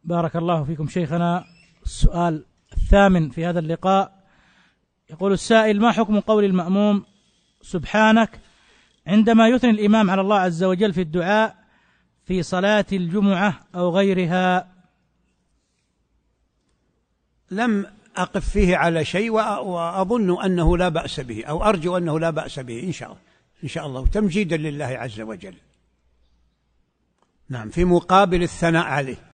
بارك الله فيكم شيخنا. السؤال الثامن في هذا اللقاء، يقول السائل: ما حكم قول المأموم سبحانك عندما يثني الإمام على الله عز وجل في الدعاء في صلاة الجمعة أو غيرها؟ لم أقف فيه على شيء، وأظن أنه لا بأس به، أو أرجو أنه لا بأس به إن شاء الله تمجيدا لله عز وجل. نعم، في مقابل الثناء عليه.